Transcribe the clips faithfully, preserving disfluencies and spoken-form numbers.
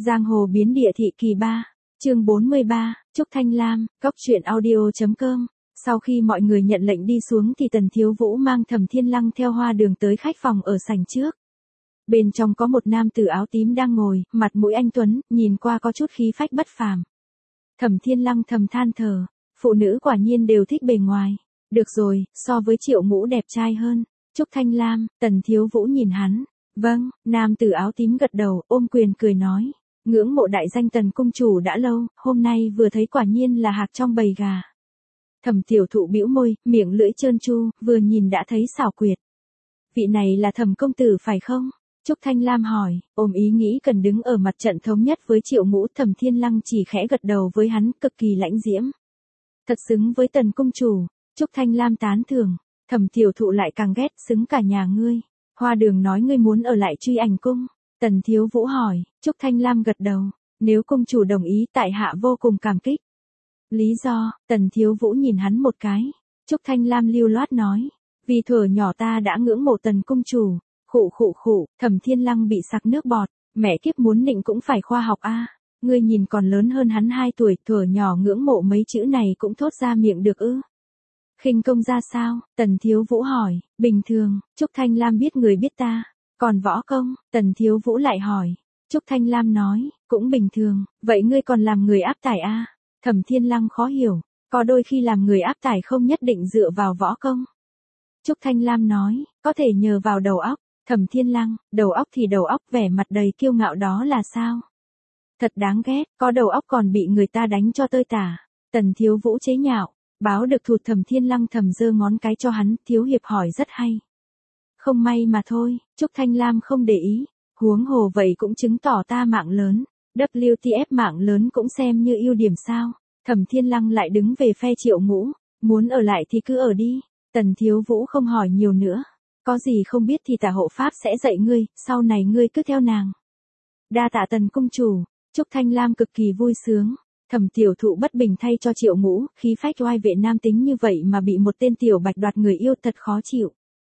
Giang hồ biến địa thị kỳ ba, chương bốn mươi ba, Trúc Thanh Lam, góc truyện audio.com. Sau khi mọi người nhận lệnh đi xuống thì Tần Thiếu Vũ mang Thẩm Thiên Lăng theo Hoa Đường tới khách phòng ở sảnh trước. Bên trong có một nam tử áo tím đang ngồi, mặt mũi anh tuấn, nhìn qua có chút khí phách bất phàm. Thẩm Thiên Lăng thầm than thở, phụ nữ quả nhiên đều thích bề ngoài. Được rồi, so với Triệu Ngũ đẹp trai hơn. Trúc Thanh Lam, Tần Thiếu Vũ nhìn hắn. Vâng, nam tử áo tím gật đầu, ôm quyền cười nói. Ngưỡng mộ đại danh Tần cung chủ đã lâu, hôm nay vừa thấy quả nhiên là hạc trong bầy gà. Thẩm Tiểu Thụ bĩu môi, miệng lưỡi trơn tru, vừa nhìn đã thấy xảo quyệt. Vị này là Thẩm công tử phải không? Trúc Thanh Lam hỏi, ôm ý nghĩ cần đứng ở mặt trận thống nhất với Triệu Ngũ. Thẩm Thiên Lăng chỉ khẽ gật đầu với hắn, cực kỳ lãnh diễm. Thật xứng với Tần cung chủ. Trúc Thanh Lam tán thưởng. Thẩm Tiểu Thụ lại càng ghét, xứng cả nhà ngươi. Hoa Đường nói ngươi muốn ở lại Truy Ảnh cung. Tần Thiếu Vũ hỏi, Trúc Thanh Lam gật đầu. Nếu cung chủ đồng ý tại hạ vô cùng cảm kích. Lý do, Tần Thiếu Vũ nhìn hắn một cái. Trúc Thanh Lam lưu loát nói. Vì thuở nhỏ ta đã ngưỡng mộ Tần cung chủ. Khụ khụ khụ, Thẩm Thiên Lăng bị sặc nước bọt. Mẹ kiếp muốn nịnh cũng phải khoa học a. Ngươi nhìn còn lớn hơn hắn hai tuổi, thuở nhỏ ngưỡng mộ mấy chữ này cũng thốt ra miệng được ư? Khinh công ra sao? Tần Thiếu Vũ hỏi. Bình thường. Trúc Thanh Lam biết người biết ta. Còn võ công? Tần Thiếu Vũ lại hỏi. Trúc Thanh Lam nói. Cũng bình thường. Vậy ngươi còn làm người áp tải a? Thẩm Thiên Lăng khó hiểu. Có đôi khi làm người áp tải không nhất định dựa vào võ công. Trúc Thanh Lam nói. Có thể nhờ vào đầu óc. Thẩm Thiên Lăng. Đầu óc thì đầu óc, vẻ mặt đầy kiêu ngạo đó là sao? Thật đáng ghét. Có đầu óc còn bị người ta đánh cho tơi tả. Tần Thiếu Vũ chế nhạo. Báo được thụt. Thẩm Thiên Lăng thầm giơ ngón cái cho hắn. Thiếu hiệp hỏi rất hay. Không may mà thôi. Trúc Thanh Lam không để ý. Huống hồ vậy cũng chứng tỏ ta mạng lớn. vê kép tê ép mạng lớn cũng xem như ưu điểm sao. Thẩm Thiên Lăng lại đứng về phe Triệu Ngũ. Muốn ở lại thì cứ ở đi. Tần Thiếu Vũ không hỏi nhiều nữa. Có gì không biết thì tả hộ pháp sẽ dạy ngươi. Sau này ngươi cứ theo nàng. Đa tạ Tần cung chủ. Trúc Thanh Lam cực kỳ vui sướng. Thẩm Tiểu Thụ bất bình thay cho Triệu Ngũ. Khí phách oai vệ nam tính như vậy mà bị một tên tiểu bạch đoạt người yêu, thật khó chịu.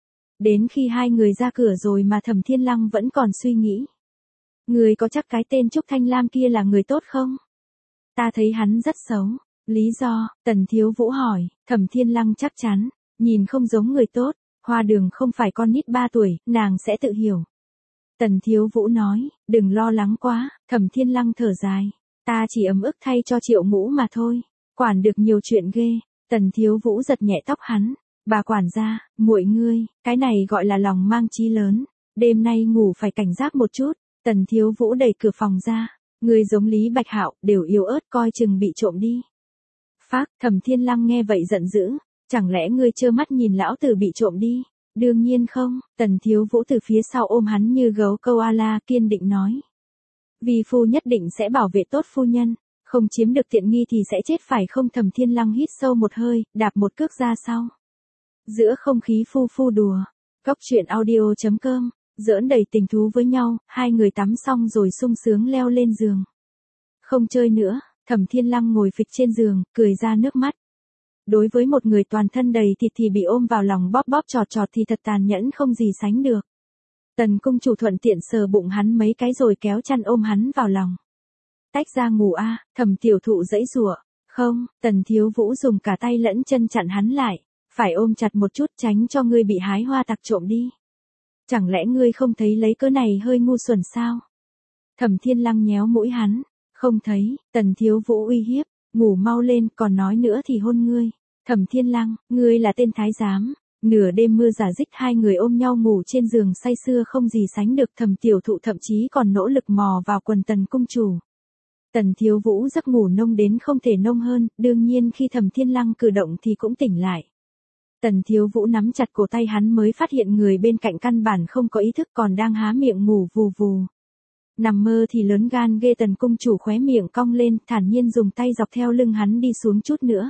Đến khi hai người ra cửa rồi mà Thẩm Thiên Lăng vẫn còn suy nghĩ. Người có chắc cái tên Trúc Thanh Lam kia là người tốt không? Ta thấy hắn rất xấu. Lý do, Tần Thiếu Vũ hỏi. Thẩm Thiên Lăng chắc chắn. Nhìn không giống người tốt. Hoa Đường không phải con nít ba tuổi, nàng sẽ tự hiểu. Tần Thiếu Vũ nói. Đừng lo lắng quá. Thẩm Thiên Lăng thở dài. Ta chỉ ấm ức thay cho Triệu Ngũ mà thôi. Quản được nhiều chuyện ghê. Tần Thiếu Vũ giật nhẹ tóc hắn. Bà quản gia, muội ngươi, cái này gọi là lòng mang chí lớn. Đêm nay ngủ phải cảnh giác một chút. Tần Thiếu Vũ đẩy cửa phòng ra. Ngươi giống Lý Bạch Hạo, đều yếu ớt, coi chừng bị trộm đi. Phác. Thẩm Thiên Lăng nghe vậy giận dữ. Chẳng lẽ ngươi trơ mắt nhìn lão tử bị trộm đi? Đương nhiên không. Tần Thiếu Vũ từ phía sau ôm hắn như gấu koala, kiên định nói. Vì phu nhất định sẽ bảo vệ tốt phu nhân. Không chiếm được tiện nghi thì sẽ chết phải không? Thẩm Thiên Lăng hít sâu một hơi, đạp một cước ra sau. Giữa không khí phu phu đùa. Góc truyện audio.com. Giỡn đầy tình thú với nhau. Hai người tắm xong rồi sung sướng leo lên giường. Không chơi nữa. Thẩm Thiên Lăng ngồi phịch trên giường, cười ra nước mắt. Đối với một người toàn thân đầy thịt thì bị ôm vào lòng bóp bóp trọt trọt thì thật tàn nhẫn không gì sánh được. Tần cung chủ thuận tiện sờ bụng hắn mấy cái rồi kéo chăn ôm hắn vào lòng. Tách ra ngủ a. À, Thẩm Tiểu Thụ giãy giụa. Không. Tần Thiếu Vũ dùng cả tay lẫn chân chặn hắn lại. Phải ôm chặt một chút tránh cho ngươi bị hái hoa tặc trộm đi. Chẳng lẽ ngươi không thấy lấy cớ này hơi ngu xuẩn sao? Thẩm Thiên Lăng nhéo mũi hắn. Không thấy. Tần Thiếu Vũ uy hiếp. Ngủ mau lên, còn nói nữa thì hôn ngươi. Thẩm Thiên Lăng, ngươi là tên thái giám. Nửa đêm mưa rả rích, hai người ôm nhau ngủ trên giường say sưa không gì sánh được. Thẩm Tiểu Thụ thậm chí còn nỗ lực mò vào quần Tần cung chủ. Tần Thiếu Vũ giấc ngủ nông đến không thể nông hơn, đương nhiên khi Thẩm Thiên Lăng cử động thì cũng tỉnh lại. Tần Thiếu Vũ nắm chặt cổ tay hắn mới phát hiện người bên cạnh căn bản không có ý thức, còn đang há miệng ngủ vù vù. Nằm mơ thì lớn gan ghê. Tần cung chủ khóe miệng cong lên, thản nhiên dùng tay dọc theo lưng hắn đi xuống chút nữa.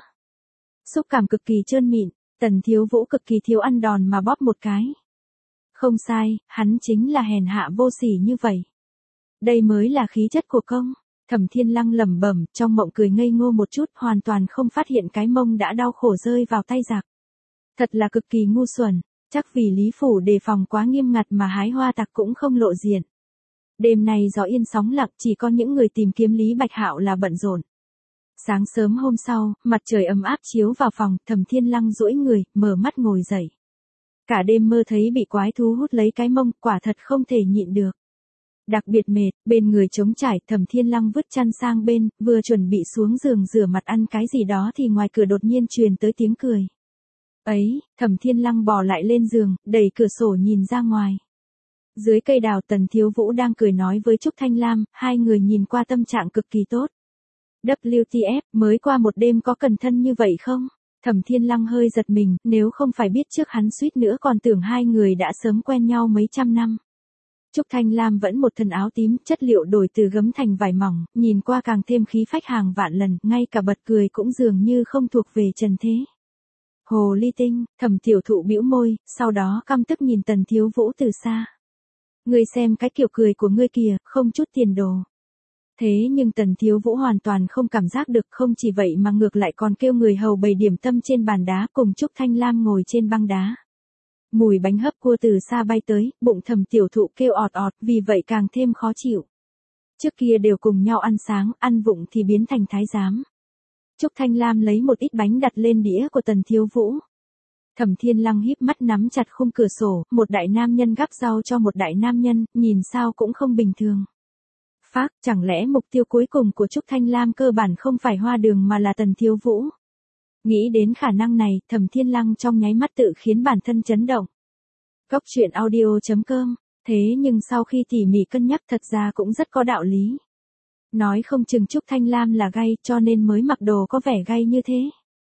Xúc cảm cực kỳ trơn mịn. Tần Thiếu Vũ cực kỳ thiếu ăn đòn mà bóp một cái. Không sai, hắn chính là hèn hạ vô sỉ như vậy. Đây mới là khí chất của công. Thẩm Thiên Lăng lẩm bẩm, trong mộng cười ngây ngô một chút, hoàn toàn không phát hiện cái mông đã đau khổ rơi vào tay giặc. Thật là cực kỳ ngu xuẩn. Chắc vì Lý phủ đề phòng quá nghiêm ngặt mà hái hoa tặc cũng không lộ diện. Đêm nay gió yên sóng lặng, chỉ có những người tìm kiếm Lý Bạch Hạo là bận rộn. Sáng sớm hôm sau, mặt trời ấm áp chiếu vào phòng, Thẩm Thiên Lăng duỗi người, mở mắt ngồi dậy. Cả đêm mơ thấy bị quái thú hút lấy cái mông, quả thật không thể nhịn được. Đặc biệt mệt, bên người trống trải, Thẩm Thiên Lăng vứt chăn sang bên, vừa chuẩn bị xuống giường rửa mặt ăn cái gì đó thì ngoài cửa đột nhiên truyền tới tiếng cười. Ấy, Thẩm Thiên Lăng bò lại lên giường, đẩy cửa sổ nhìn ra ngoài. Dưới cây đào Tần Thiếu Vũ đang cười nói với Trúc Thanh Lam, hai người nhìn qua tâm trạng cực kỳ tốt. vê kép tê ép, mới qua một đêm có cần thân như vậy không? Thẩm Thiên Lăng hơi giật mình, nếu không phải biết trước hắn suýt nữa còn tưởng hai người đã sớm quen nhau mấy trăm năm. Trúc Thanh Lam vẫn một thân áo tím, chất liệu đổi từ gấm thành vải mỏng, nhìn qua càng thêm khí phách hàng vạn lần, ngay cả bật cười cũng dường như không thuộc về trần thế. Hồ ly tinh, Thẩm Tiểu Thụ bĩu môi, sau đó căm tức nhìn Tần Thiếu Vũ từ xa. Ngươi xem cái kiểu cười của ngươi kìa, không chút tiền đồ. Thế nhưng Tần Thiếu Vũ hoàn toàn không cảm giác được, không chỉ vậy mà ngược lại còn kêu người hầu bày điểm tâm trên bàn đá cùng Trúc Thanh Lam ngồi trên băng đá. Mùi bánh hấp cua từ xa bay tới, bụng Thẩm Tiểu Thụ kêu ọt ọt, vì vậy càng thêm khó chịu. Trước kia đều cùng nhau ăn sáng, ăn vụng thì biến thành thái giám. Trúc Thanh Lam lấy một ít bánh đặt lên đĩa của Tần Thiếu Vũ. Thẩm Thiên Lăng híp mắt nắm chặt khung cửa sổ, một đại nam nhân gắp rau cho một đại nam nhân, nhìn sao cũng không bình thường. Phác, chẳng lẽ mục tiêu cuối cùng của Trúc Thanh Lam cơ bản không phải Hoa Đường mà là Tần Thiếu Vũ? Nghĩ đến khả năng này, Thẩm Thiên Lăng trong nháy mắt tự khiến bản thân chấn động. Góc truyện audio chấm com, thế nhưng sau khi tỉ mỉ cân nhắc thật ra cũng rất có đạo lý. Nói không chừng Trúc Thanh Lam là gay cho nên mới mặc đồ có vẻ gay như thế.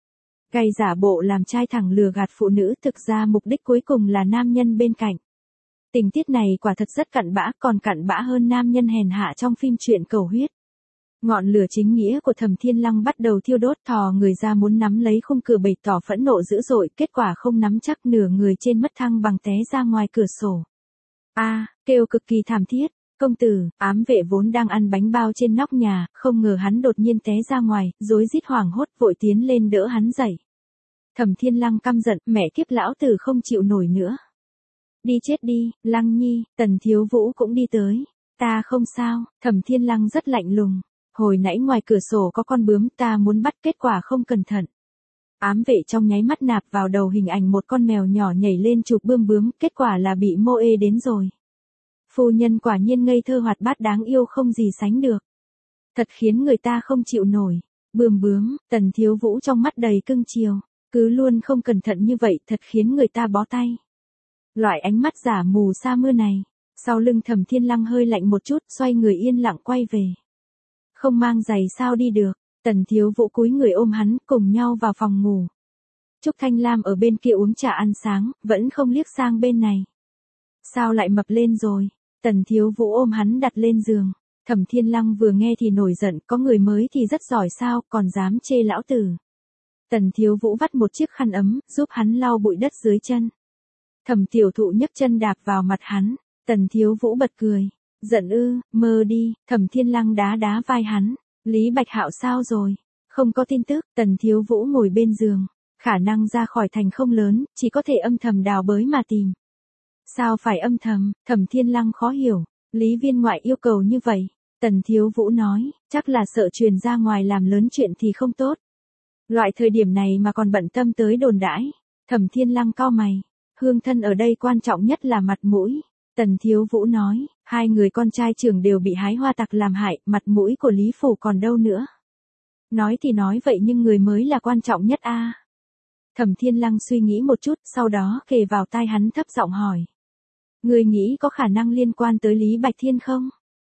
Gay giả bộ làm trai thẳng lừa gạt phụ nữ, thực ra mục đích cuối cùng là nam nhân bên cạnh. Tình tiết này quả thật rất cặn bã, còn cặn bã hơn nam nhân hèn hạ trong phim truyện cầu huyết. Ngọn lửa chính nghĩa của Thẩm Thiên Lăng bắt đầu thiêu đốt, thò người ra muốn nắm lấy khung cửa bày tỏ phẫn nộ dữ dội, kết quả không nắm chắc, nửa người trên mất thăng bằng té ra ngoài cửa sổ. A, à, kêu cực kỳ thảm thiết. Công tử, ám vệ vốn đang ăn bánh bao trên nóc nhà, không ngờ hắn đột nhiên té ra ngoài, rối rít hoảng hốt vội tiến lên đỡ hắn dậy. Thẩm Thiên Lăng căm giận, mẹ kiếp lão tử không chịu nổi nữa. Đi chết đi, Lăng Nhi, Tần Thiếu Vũ cũng đi tới. Ta không sao, Thẩm Thiên Lăng rất lạnh lùng. Hồi nãy ngoài cửa sổ có con bướm, ta muốn bắt, kết quả không cẩn thận. Ám vệ trong nháy mắt nạp vào đầu hình ảnh một con mèo nhỏ nhảy lên chụp bươm bướm, kết quả là bị mô ê đến rồi. Phu nhân quả nhiên ngây thơ hoạt bát đáng yêu không gì sánh được. Thật khiến người ta không chịu nổi. Bươm bướm, Tần Thiếu Vũ trong mắt đầy cưng chiều. Cứ luôn không cẩn thận như vậy thật khiến người ta bó tay. Loại ánh mắt giả mù sa mưa này. Sau lưng Thẩm Thiên Lăng hơi lạnh một chút, xoay người yên lặng quay về. Không mang giày sao đi được. Tần Thiếu Vũ cúi người ôm hắn, cùng nhau vào phòng ngủ. Trúc Thanh Lam ở bên kia uống trà ăn sáng, vẫn không liếc sang bên này. Sao lại mập lên rồi? Tần Thiếu Vũ ôm hắn đặt lên giường. Thẩm Thiên Lăng vừa nghe thì nổi giận, có người mới thì rất giỏi sao, còn dám chê lão tử. Tần Thiếu Vũ vắt một chiếc khăn ấm, giúp hắn lau bụi đất dưới chân. Thẩm Tiểu Thụ nhấc chân đạp vào mặt hắn. Tần Thiếu Vũ bật cười. Giận ư, mơ đi. Thẩm Thiên Lăng đá đá vai hắn. Lý Bạch Hạo sao rồi? Không có tin tức. Tần Thiếu Vũ ngồi bên giường. Khả năng ra khỏi thành không lớn, chỉ có thể âm thầm đào bới mà tìm. Sao phải âm thầm? Thẩm Thiên Lăng khó hiểu. Lý viên ngoại yêu cầu như vậy. Tần Thiếu Vũ nói, chắc là sợ truyền ra ngoài làm lớn chuyện thì không tốt. Loại thời điểm này mà còn bận tâm tới đồn đãi. Thẩm Thiên Lăng cau mày. Hương thân ở đây quan trọng nhất là mặt mũi. Tần Thiếu Vũ nói, hai người con trai trưởng đều bị hái hoa tặc làm hại, mặt mũi của Lý Phủ còn đâu nữa. Nói thì nói vậy nhưng người mới là quan trọng nhất a. À. Thẩm Thiên Lăng suy nghĩ một chút, sau đó kề vào tai hắn thấp giọng hỏi. Người nghĩ có khả năng liên quan tới Lý Bạch Thiên không?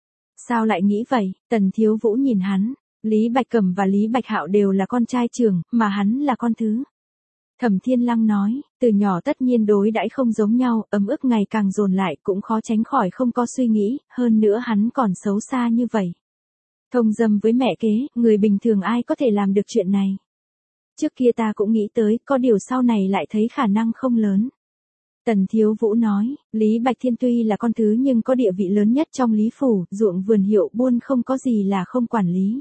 Sao lại nghĩ vậy? Tần Thiếu Vũ nhìn hắn. Lý Bạch Cẩm và Lý Bạch Hạo đều là con trai trưởng, mà hắn là con thứ. Thẩm Thiên Lăng nói, từ nhỏ tất nhiên đối đãi không giống nhau, ấm ức ngày càng dồn lại cũng khó tránh khỏi không có suy nghĩ, hơn nữa hắn còn xấu xa như vậy. Thông dâm với mẹ kế, người bình thường ai có thể làm được chuyện này. Trước kia ta cũng nghĩ tới, có điều sau này lại thấy khả năng không lớn. Tần Thiếu Vũ nói, Lý Bạch Thiên tuy là con thứ nhưng có địa vị lớn nhất trong Lý Phủ, ruộng vườn hiệu buôn không có gì là không quản lý.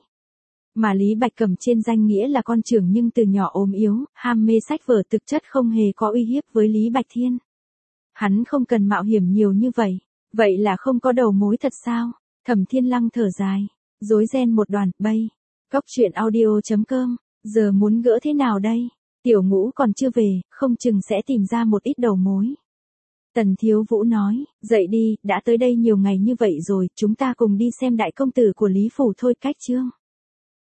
Mà Lý Bạch Cẩm trên danh nghĩa là con trưởng nhưng từ nhỏ ốm yếu, ham mê sách vở thực chất không hề có uy hiếp với Lý Bạch Thiên. Hắn không cần mạo hiểm nhiều như vậy. Vậy là không có đầu mối thật sao? Thẩm Thiên Lăng thở dài, rối ren một đoàn, bay. Cóc truyện audio chấm com, giờ muốn gỡ thế nào đây? Tiểu Ngũ còn chưa về, không chừng sẽ tìm ra một ít đầu mối. Tần Thiếu Vũ nói, dậy đi, đã tới đây nhiều ngày như vậy rồi, chúng ta cùng đi xem đại công tử của Lý Phủ thôi. Cách chương.